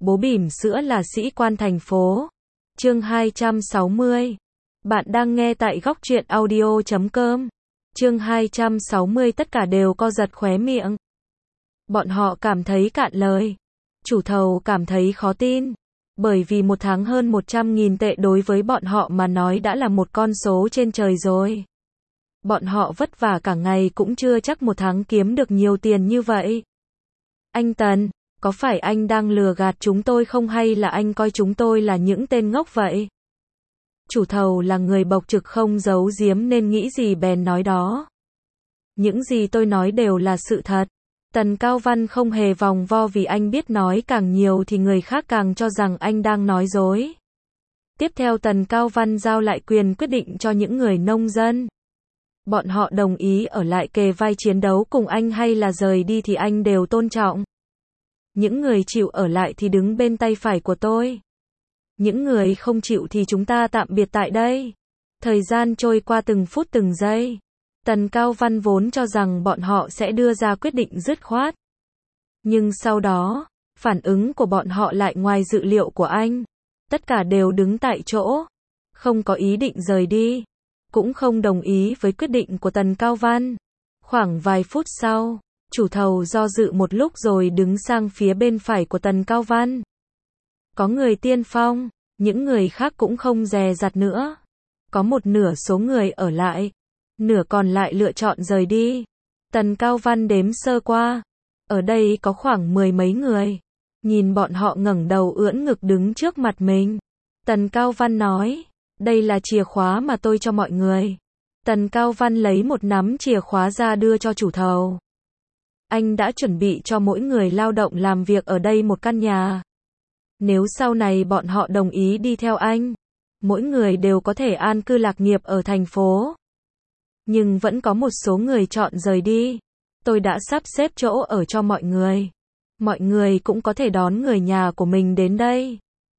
Bố bỉm sữa là sĩ quan thành phố. Chương 260. Bạn đang nghe tại góc truyện audio.com. Chương 260 tất cả đều co giật khóe miệng. Bọn họ cảm thấy cạn lời. Chủ thầu cảm thấy khó tin. Bởi vì một tháng hơn 100.000 tệ đối với bọn họ mà nói đã là một con số trên trời rồi. Bọn họ vất vả cả ngày cũng chưa chắc một tháng kiếm được nhiều tiền như vậy. Anh Tần, có phải anh đang lừa gạt chúng tôi không hay là anh coi chúng tôi là những tên ngốc vậy? Chủ thầu là người bộc trực không giấu giếm nên nghĩ gì bèn nói đó. Những gì tôi nói đều là sự thật. Tần Cao Văn không hề vòng vo vì anh biết nói càng nhiều thì người khác càng cho rằng anh đang nói dối. Tiếp theo Tần Cao Văn giao lại quyền quyết định cho những người nông dân. Bọn họ đồng ý ở lại kề vai chiến đấu cùng anh hay là rời đi thì anh đều tôn trọng. Những người chịu ở lại thì đứng bên tay phải của tôi. Những người không chịu thì chúng ta tạm biệt tại đây. Thời gian trôi qua từng phút từng giây. Tần Cao Văn vốn cho rằng bọn họ sẽ đưa ra quyết định dứt khoát. Nhưng sau đó, phản ứng của bọn họ lại ngoài dự liệu của anh. Tất cả đều đứng tại chỗ. Không có ý định rời đi. Cũng không đồng ý với quyết định của Tần Cao Văn. Khoảng vài phút sau, chủ thầu do dự một lúc rồi đứng sang phía bên phải của Tần Cao Văn. Có người tiên phong, những người khác cũng không dè dặt nữa. Có một nửa số người ở lại, nửa còn lại lựa chọn rời đi. Tần Cao Văn đếm sơ qua, ở đây có khoảng 10 mấy người. Nhìn bọn họ ngẩng đầu ưỡn ngực đứng trước mặt mình. Tần Cao Văn nói, đây là chìa khóa mà tôi cho mọi người. Tần Cao Văn lấy một nắm chìa khóa ra đưa cho chủ thầu. Anh đã chuẩn bị cho mỗi người lao động làm việc ở đây một căn nhà. Nếu sau này bọn họ đồng ý đi theo anh, mỗi người đều có thể an cư lạc nghiệp ở thành phố. Nhưng vẫn có một số người chọn rời đi. Tôi đã sắp xếp chỗ ở cho mọi người. Mọi người cũng có thể đón người nhà của mình đến đây.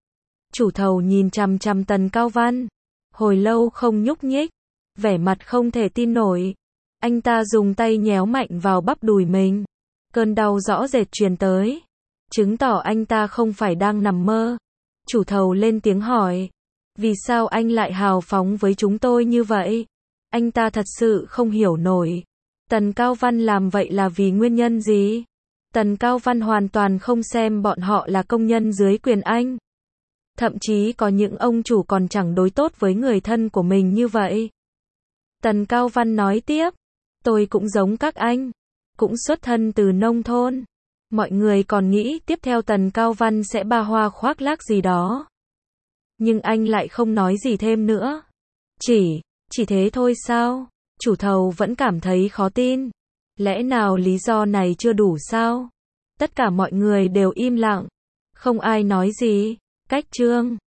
Chủ thầu nhìn chằm chằm Tần Cao Văn. Hồi lâu không nhúc nhích. Vẻ mặt không thể tin nổi. Anh ta dùng tay nhéo mạnh vào bắp đùi mình. Cơn đau rõ rệt truyền tới. Chứng tỏ anh ta không phải đang nằm mơ. Chủ thầu lên tiếng hỏi. Vì sao anh lại hào phóng với chúng tôi như vậy? Anh ta thật sự không hiểu nổi. Tần Cao Văn làm vậy là vì nguyên nhân gì? Tần Cao Văn hoàn toàn không xem bọn họ là công nhân dưới quyền anh. Thậm chí có những ông chủ còn chẳng đối tốt với người thân của mình như vậy. Tần Cao Văn nói tiếp. Tôi cũng giống các anh. Cũng xuất thân từ nông thôn. Mọi người còn nghĩ tiếp theo Tần Cao Văn sẽ ba hoa khoác lác gì đó. Nhưng anh lại không nói gì thêm nữa. Chỉ thế thôi sao? Chủ thầu vẫn cảm thấy khó tin. Lẽ nào lý do này chưa đủ sao? Tất cả mọi người đều im lặng. Không ai nói gì. Cách chương